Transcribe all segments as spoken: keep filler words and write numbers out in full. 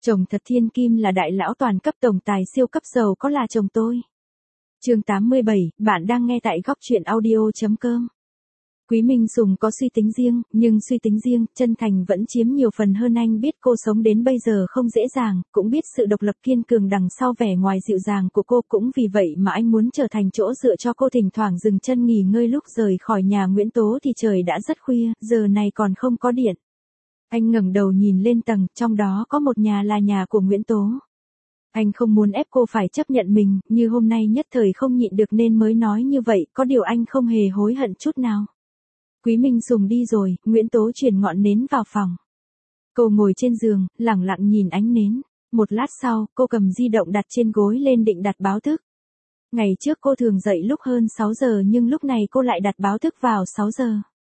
Chồng thật thiên kim là đại lão toàn cấp tổng tài siêu cấp giàu có là chồng tôi. Chương tám mươi bảy, bạn đang nghe tại góc truyện audio chấm com. Quý Minh Sùng có suy tính riêng, nhưng suy tính riêng, chân thành vẫn chiếm nhiều phần hơn anh. Biết cô sống đến bây giờ không dễ dàng, cũng biết sự độc lập kiên cường đằng sau vẻ ngoài dịu dàng của cô. Cũng vì vậy mà anh muốn trở thành chỗ dựa cho cô, thỉnh thoảng dừng chân nghỉ ngơi. Lúc rời khỏi nhà Nguyễn Tố thì trời đã rất khuya, giờ này còn không có điện. Anh ngẩng đầu nhìn lên tầng, trong đó có một nhà là nhà của Nguyễn Tố. Anh không muốn ép cô phải chấp nhận mình, như hôm nay nhất thời không nhịn được nên mới nói như vậy, có điều anh không hề hối hận chút nào. Quý Minh Sùng đi rồi, Nguyễn Tố chuyển ngọn nến vào phòng. Cô ngồi trên giường, lẳng lặng nhìn ánh nến. Một lát sau, cô cầm di động đặt trên gối lên định đặt báo thức. Ngày trước cô thường dậy lúc hơn sáu giờ nhưng lúc này cô lại đặt báo thức vào sáu giờ.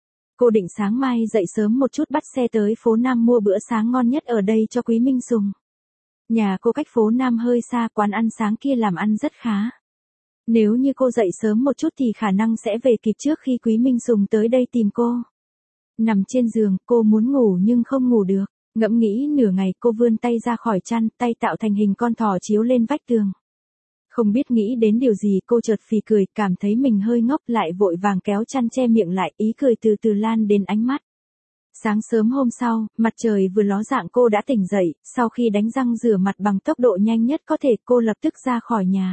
Cô định sáng mai dậy sớm một chút bắt xe tới phố Nam mua bữa sáng ngon nhất ở đây cho Quý Minh Sùng. Nhà cô cách phố Nam hơi xa, quán ăn sáng kia làm ăn rất khá. Nếu như cô dậy sớm một chút thì khả năng sẽ về kịp trước khi Quý Minh Sùng tới đây tìm cô. Nằm trên giường, cô muốn ngủ nhưng không ngủ được. Ngẫm nghĩ nửa ngày, cô vươn tay ra khỏi chăn, tay tạo thành hình con thỏ chiếu lên vách tường. Không biết nghĩ đến điều gì, cô chợt phì cười, cảm thấy mình hơi ngốc, lại vội vàng kéo chăn che miệng lại, ý cười từ từ lan đến ánh mắt. Sáng sớm hôm sau, mặt trời vừa ló dạng cô đã tỉnh dậy, sau khi đánh răng rửa mặt bằng tốc độ nhanh nhất có thể, cô lập tức ra khỏi nhà.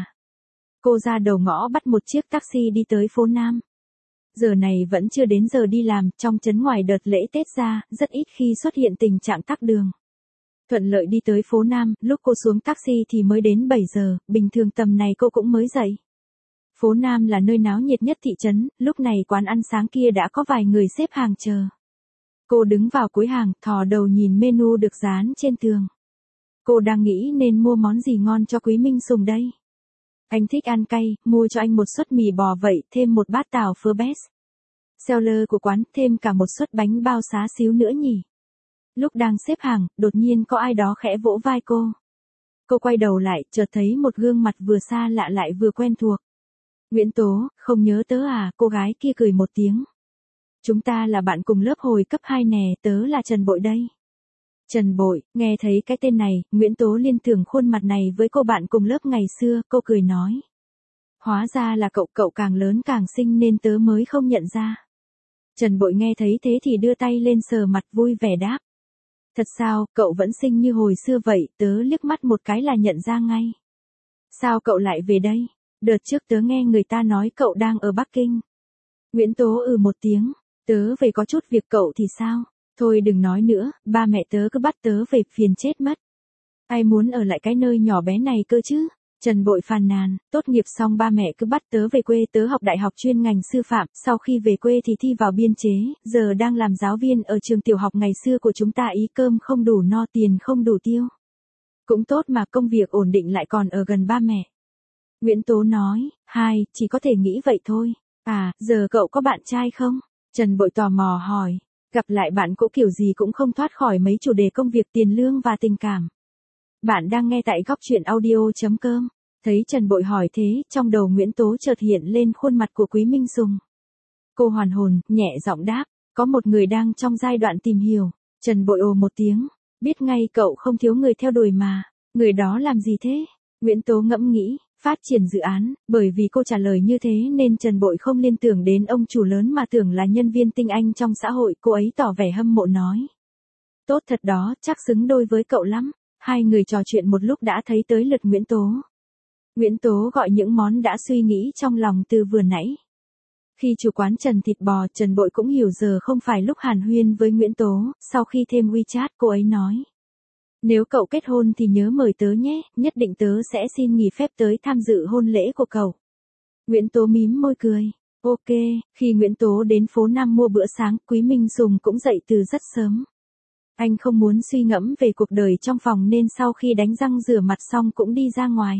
Cô ra đầu ngõ bắt một chiếc taxi đi tới phố Nam. Giờ này vẫn chưa đến giờ đi làm, trong trấn ngoài đợt lễ Tết ra, rất ít khi xuất hiện tình trạng tắc đường. Thuận lợi đi tới phố Nam, lúc cô xuống taxi thì mới đến bảy giờ, bình thường tầm này cô cũng mới dậy. Phố Nam là nơi náo nhiệt nhất thị trấn, lúc này quán ăn sáng kia đã có vài người xếp hàng chờ. Cô đứng vào cuối hàng, thò đầu nhìn menu được dán trên tường. Cô đang nghĩ nên mua món gì ngon cho Quý Minh Sùng đây. Anh thích ăn cay, mua cho anh một suất mì bò vậy, thêm một bát tàu phớ best. Seller của quán, thêm cả một suất bánh bao xá xíu nữa nhỉ. Lúc đang xếp hàng, đột nhiên có ai đó khẽ vỗ vai cô. Cô quay đầu lại, chợt thấy một gương mặt vừa xa lạ lại vừa quen thuộc. Nguyễn Tố, không nhớ tớ à? Cô gái kia cười một tiếng. Chúng ta là bạn cùng lớp hồi cấp hai nè, tớ là Trần Bội đây. Trần Bội, nghe thấy cái tên này, Nguyễn Tố liên tưởng khuôn mặt này với cô bạn cùng lớp ngày xưa, cô cười nói. Hóa ra là cậu, cậu càng lớn càng xinh nên tớ mới không nhận ra. Trần Bội nghe thấy thế thì đưa tay lên sờ mặt vui vẻ đáp. Thật sao, cậu vẫn xinh như hồi xưa vậy, tớ liếc mắt một cái là nhận ra ngay. Sao cậu lại về đây? Đợt trước tớ nghe người ta nói cậu đang ở Bắc Kinh. Nguyễn Tố ừ một tiếng, tớ về có chút việc, cậu thì sao? Thôi đừng nói nữa, ba mẹ tớ cứ bắt tớ về, phiền chết mất. Ai muốn ở lại cái nơi nhỏ bé này cơ chứ? Trần Bội phàn nàn, tốt nghiệp xong ba mẹ cứ bắt tớ về quê, tớ học đại học chuyên ngành sư phạm, sau khi về quê thì thi vào biên chế, giờ đang làm giáo viên ở trường tiểu học ngày xưa của chúng ta, ý cơm không đủ no, tiền không đủ tiêu. Cũng tốt mà, công việc ổn định lại còn ở gần ba mẹ. Nguyễn Tố nói, hai, chỉ có thể nghĩ vậy thôi. À, giờ cậu có bạn trai không? Trần Bội tò mò hỏi. Gặp lại bạn cũ kiểu gì cũng không thoát khỏi mấy chủ đề công việc, tiền lương và tình cảm. Bạn đang nghe tại góc truyện audio chấm com. Thấy Trần Bội hỏi thế, trong đầu Nguyễn Tố chợt hiện lên khuôn mặt của Quý Minh Sùng. Cô hoàn hồn, nhẹ giọng đáp, có một người đang trong giai đoạn tìm hiểu. Trần Bội ồ một tiếng, biết ngay cậu không thiếu người theo đuổi mà. Người đó làm gì thế? Nguyễn Tố ngẫm nghĩ, phát triển dự án, bởi vì cô trả lời như thế nên Trần Bội không liên tưởng đến ông chủ lớn mà tưởng là nhân viên tinh anh trong xã hội, cô ấy tỏ vẻ hâm mộ nói. Tốt thật đó, chắc xứng đôi với cậu lắm. Hai người trò chuyện một lúc đã thấy tới lượt Nguyễn Tố. Nguyễn Tố gọi những món đã suy nghĩ trong lòng từ vừa nãy. Khi chủ quán Trần thịt bò, Trần Bội cũng hiểu giờ không phải lúc hàn huyên với Nguyễn Tố, sau khi thêm WeChat cô ấy nói. Nếu cậu kết hôn thì nhớ mời tớ nhé, nhất định tớ sẽ xin nghỉ phép tới tham dự hôn lễ của cậu. Nguyễn Tố mím môi cười. Ok, khi Nguyễn Tố đến phố Nam mua bữa sáng, Quý Minh Sùng cũng dậy từ rất sớm. Anh không muốn suy ngẫm về cuộc đời trong phòng nên sau khi đánh răng rửa mặt xong cũng đi ra ngoài.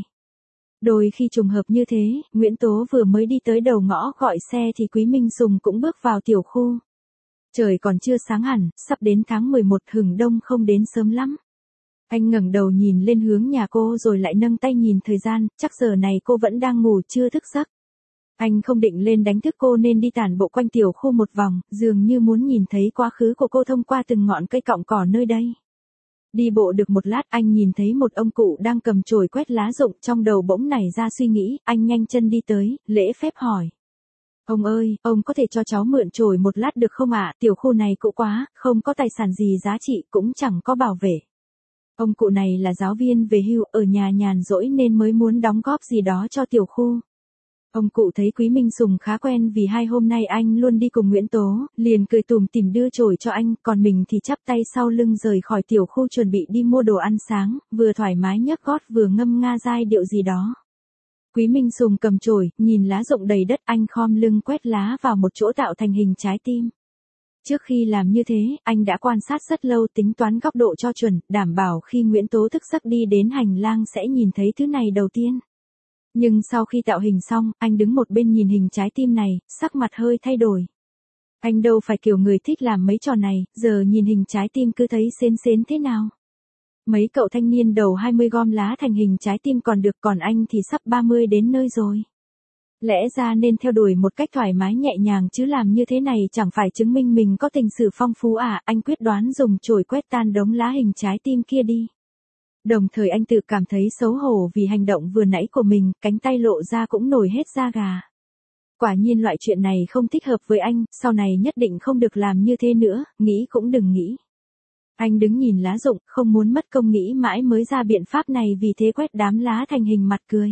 Đôi khi trùng hợp như thế, Nguyễn Tố vừa mới đi tới đầu ngõ gọi xe thì Quý Minh Sùng cũng bước vào tiểu khu. Trời còn chưa sáng hẳn, sắp đến tháng mười một, hừng đông không đến sớm lắm. Anh ngẩng đầu nhìn lên hướng nhà cô rồi lại nâng tay nhìn thời gian, chắc giờ này cô vẫn đang ngủ chưa thức giấc. Anh không định lên đánh thức cô nên đi tản bộ quanh tiểu khu một vòng, dường như muốn nhìn thấy quá khứ của cô thông qua từng ngọn cây cọng cỏ nơi đây. Đi bộ được một lát anh nhìn thấy một ông cụ đang cầm chổi quét lá rụng, trong đầu bỗng nảy ra suy nghĩ, anh nhanh chân đi tới, lễ phép hỏi. Ông ơi, ông có thể cho cháu mượn chổi một lát được không ạ? Tiểu khu này cũ quá, không có tài sản gì giá trị, cũng chẳng có bảo vệ. Ông cụ này là giáo viên về hưu, ở nhà nhàn rỗi nên mới muốn đóng góp gì đó cho tiểu khu. Ông cụ thấy Quý Minh Sùng khá quen vì hai hôm nay anh luôn đi cùng Nguyễn Tố, liền cười tủm tỉm đưa chổi cho anh, còn mình thì chắp tay sau lưng rời khỏi tiểu khu chuẩn bị đi mua đồ ăn sáng, vừa thoải mái nhấc gót vừa ngâm nga giai điệu gì đó. Quý Minh Sùng cầm chổi, nhìn lá rụng đầy đất, anh khom lưng quét lá vào một chỗ tạo thành hình trái tim. Trước khi làm như thế, anh đã quan sát rất lâu, tính toán góc độ cho chuẩn, đảm bảo khi Nguyễn Tố thức giấc đi đến hành lang sẽ nhìn thấy thứ này đầu tiên. Nhưng sau khi tạo hình xong, anh đứng một bên nhìn hình trái tim này, sắc mặt hơi thay đổi. Anh đâu phải kiểu người thích làm mấy trò này, giờ nhìn hình trái tim cứ thấy sến sến thế nào. Mấy cậu thanh niên đầu hai mươi gom lá thành hình trái tim còn được, còn anh thì sắp ba mươi đến nơi rồi. Lẽ ra nên theo đuổi một cách thoải mái nhẹ nhàng chứ làm như thế này chẳng phải chứng minh mình có tình sử phong phú à, anh quyết đoán dùng chổi quét tan đống lá hình trái tim kia đi. Đồng thời anh tự cảm thấy xấu hổ vì hành động vừa nãy của mình, cánh tay lộ ra cũng nổi hết da gà. Quả nhiên loại chuyện này không thích hợp với anh, sau này nhất định không được làm như thế nữa, nghĩ cũng đừng nghĩ. Anh đứng nhìn lá rụng, không muốn mất công nghĩ mãi mới ra biện pháp này, vì thế quét đám lá thành hình mặt cười.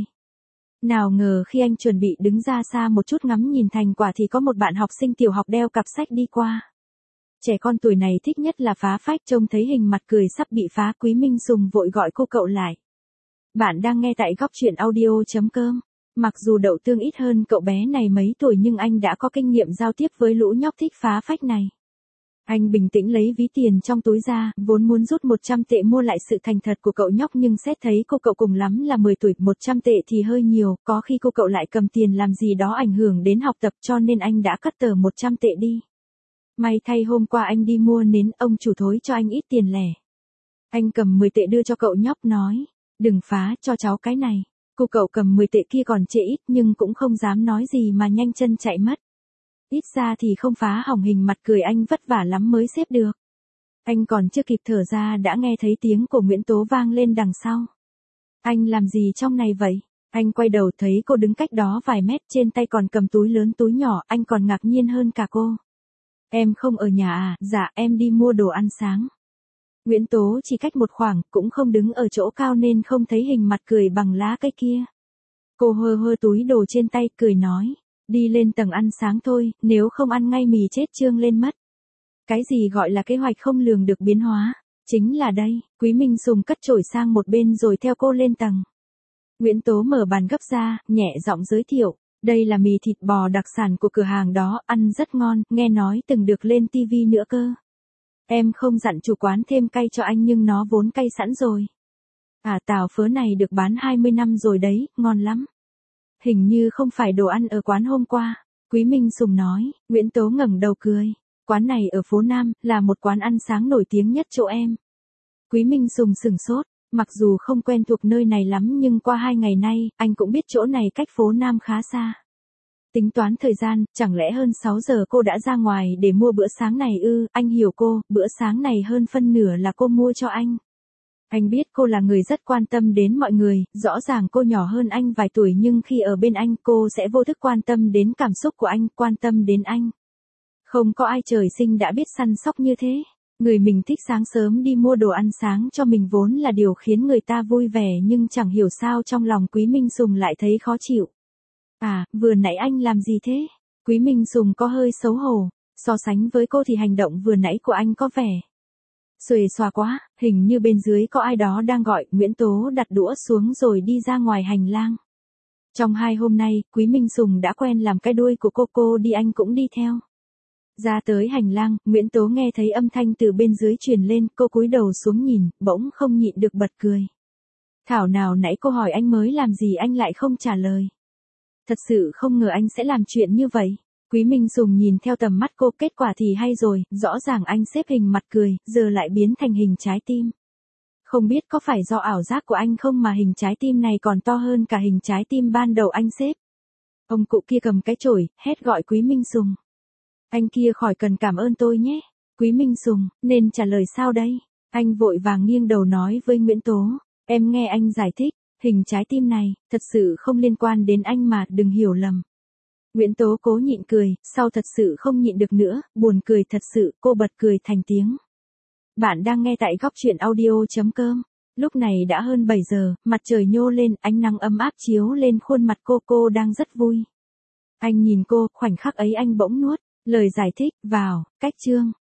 Nào ngờ khi anh chuẩn bị đứng ra xa một chút ngắm nhìn thành quả thì có một bạn học sinh tiểu học đeo cặp sách đi qua. Trẻ con tuổi này thích nhất là phá phách, trông thấy hình mặt cười sắp bị phá, Quý Minh Sùng vội gọi cô cậu lại. Bạn đang nghe tại góc truyện audio chấm com. Mặc dù đậu tương ít hơn cậu bé này mấy tuổi nhưng anh đã có kinh nghiệm giao tiếp với lũ nhóc thích phá phách này. Anh bình tĩnh lấy ví tiền trong túi ra, vốn muốn rút một trăm tệ mua lại sự thành thật của cậu nhóc nhưng xét thấy cô cậu cùng lắm là mười tuổi, một trăm tệ thì hơi nhiều, có khi cô cậu lại cầm tiền làm gì đó ảnh hưởng đến học tập, cho nên anh đã cắt tờ một trăm tệ đi. May thay hôm qua anh đi mua nến, ông chủ thối cho anh ít tiền lẻ. Anh cầm mười tệ đưa cho cậu nhóc nói, đừng phá, cho cháu cái này. Cô cậu cầm mười tệ kia còn chê ít nhưng cũng không dám nói gì mà nhanh chân chạy mất. Ít ra thì không phá hỏng hình mặt cười, anh vất vả lắm mới xếp được. Anh còn chưa kịp thở ra đã nghe thấy tiếng của Nguyễn Tố vang lên đằng sau. Anh làm gì trong này vậy? Anh quay đầu thấy cô đứng cách đó vài mét, trên tay còn cầm túi lớn túi nhỏ, anh còn ngạc nhiên hơn cả cô. Em không ở nhà à? Dạ em đi mua đồ ăn sáng. Nguyễn Tố chỉ cách một khoảng, cũng không đứng ở chỗ cao nên không thấy hình mặt cười bằng lá cây kia. Cô hơ hơ túi đồ trên tay, cười nói, đi lên tầng ăn sáng thôi, nếu không ăn ngay mì chết trương lên mất. Cái gì gọi là kế hoạch không lường được biến hóa? Chính là đây. Quý Minh Sùng cất chổi sang một bên rồi theo cô lên tầng. Nguyễn Tố mở bàn gấp ra, nhẹ giọng giới thiệu, đây là mì thịt bò đặc sản của cửa hàng đó, ăn rất ngon, nghe nói từng được lên tivi nữa cơ. Em không dặn chủ quán thêm cay cho anh nhưng nó vốn cay sẵn rồi. À, tàu phớ này được bán hai mươi năm rồi đấy, ngon lắm. Hình như không phải đồ ăn ở quán hôm qua. Quý Minh Sùng nói. Nguyễn Tố ngẩng đầu cười. Quán này ở phố Nam, là một quán ăn sáng nổi tiếng nhất chỗ em. Quý Minh Sùng sửng sốt. Mặc dù không quen thuộc nơi này lắm nhưng qua hai ngày nay, anh cũng biết chỗ này cách phố Nam khá xa. Tính toán thời gian, chẳng lẽ hơn sáu giờ cô đã ra ngoài để mua bữa sáng này ư? Anh hiểu cô, bữa sáng này hơn phân nửa là cô mua cho anh. Anh biết cô là người rất quan tâm đến mọi người, rõ ràng cô nhỏ hơn anh vài tuổi nhưng khi ở bên anh cô sẽ vô thức quan tâm đến cảm xúc của anh, quan tâm đến anh. Không có ai trời sinh đã biết săn sóc như thế. Người mình thích sáng sớm đi mua đồ ăn sáng cho mình vốn là điều khiến người ta vui vẻ nhưng chẳng hiểu sao trong lòng Quý Minh Sùng lại thấy khó chịu. À, vừa nãy anh làm gì thế? Quý Minh Sùng có hơi xấu hổ, so sánh với cô thì hành động vừa nãy của anh có vẻ xuề xòa quá, hình như bên dưới có ai đó đang gọi. Nguyễn Tố đặt đũa xuống rồi đi ra ngoài hành lang. Trong hai hôm nay, Quý Minh Sùng đã quen làm cái đuôi của cô, cô đi anh cũng đi theo. Ra tới hành lang, Nguyễn Tố nghe thấy âm thanh từ bên dưới truyền lên, cô cúi đầu xuống nhìn, bỗng không nhịn được bật cười. Thảo nào nãy cô hỏi anh mới làm gì anh lại không trả lời. Thật sự không ngờ anh sẽ làm chuyện như vậy. Quý Minh Sùng nhìn theo tầm mắt cô, kết quả thì hay rồi, rõ ràng anh xếp hình mặt cười, giờ lại biến thành hình trái tim. Không biết có phải do ảo giác của anh không mà hình trái tim này còn to hơn cả hình trái tim ban đầu anh xếp. Ông cụ kia cầm cái chổi, hét gọi Quý Minh Sùng. Anh kia khỏi cần cảm ơn tôi nhé. Quý Minh Sùng, nên trả lời sao đây? Anh vội vàng nghiêng đầu nói với Nguyễn Tố, em nghe anh giải thích, hình trái tim này, thật sự không liên quan đến anh mà, đừng hiểu lầm. Nguyễn Tố cố nhịn cười, sau thật sự không nhịn được nữa, buồn cười thật sự, cô bật cười thành tiếng. Bạn đang nghe tại góc truyện audio.com. Lúc này đã hơn bảy giờ, mặt trời nhô lên, ánh nắng ấm áp chiếu lên khuôn mặt cô, cô đang rất vui. Anh nhìn cô, khoảnh khắc ấy anh bỗng nuốt lời giải thích vào, cách chương.